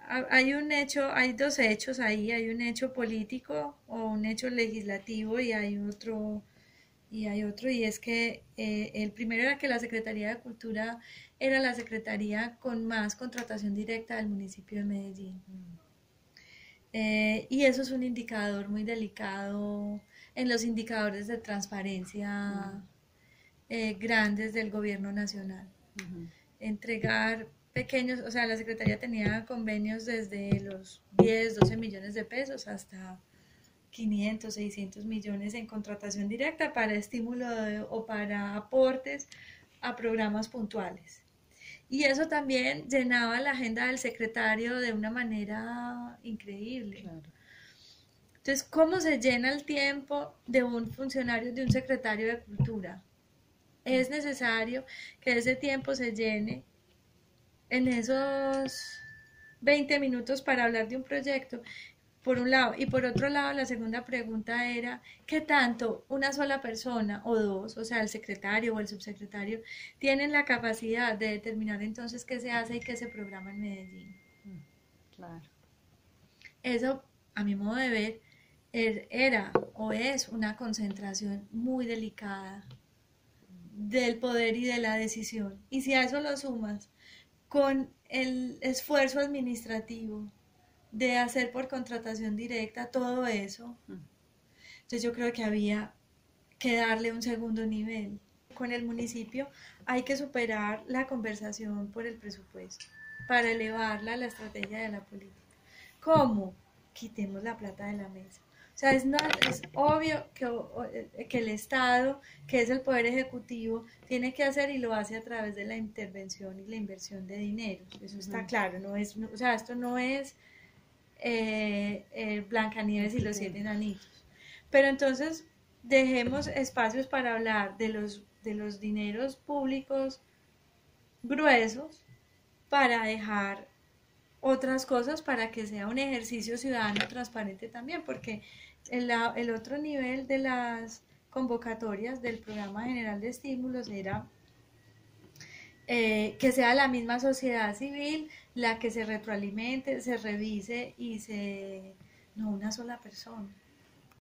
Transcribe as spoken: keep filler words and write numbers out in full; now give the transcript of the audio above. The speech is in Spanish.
ha- hay un hecho, hay dos hechos ahí, hay un hecho político o un hecho legislativo y hay otro, y hay otro, y es que eh, el primero era que la Secretaría de Cultura era la secretaría con más contratación directa del municipio de Medellín. Eh, y eso es un indicador muy delicado en los indicadores de transparencia eh, grandes del gobierno nacional. Entregar pequeños, o sea, la Secretaría tenía convenios desde los diez doce millones de pesos hasta quinientos seiscientos millones en contratación directa para estímulo de, o para aportes a programas puntuales. Y eso también llenaba la agenda del secretario de una manera increíble. Claro. Entonces, ¿cómo se llena el tiempo de un funcionario, de un secretario de cultura? Es necesario que ese tiempo se llene en esos veinte minutos para hablar de un proyecto, por un lado. Y por otro lado, la segunda pregunta era, ¿qué tanto una sola persona o dos, o sea, el secretario o el subsecretario, tienen la capacidad de determinar entonces qué se hace y qué se programa en Medellín? Claro. Eso, a mi modo de ver, er- era o es una concentración muy delicada del poder y de la decisión. Y si a eso lo sumas con el esfuerzo administrativo de hacer por contratación directa todo eso, entonces yo creo que había que darle un segundo nivel. Con el municipio hay que superar la conversación por el presupuesto para elevarla a la estrategia de la política. ¿Cómo? Quitemos la plata de la mesa. O sea, es, no, es obvio que, que el Estado, que es el poder ejecutivo, tiene que hacer y lo hace a través de la intervención y la inversión de dinero. Eso está claro. No es, no, o sea, esto no es eh, eh, Blancanieves y los siete enanitos. Pero entonces dejemos espacios para hablar de los, de los dineros públicos gruesos para dejar otras cosas para que sea un ejercicio ciudadano transparente también, porque el, el otro nivel de las convocatorias del Programa General de Estímulos era eh, que sea la misma sociedad civil la que se retroalimente, se revise y se... no una sola persona.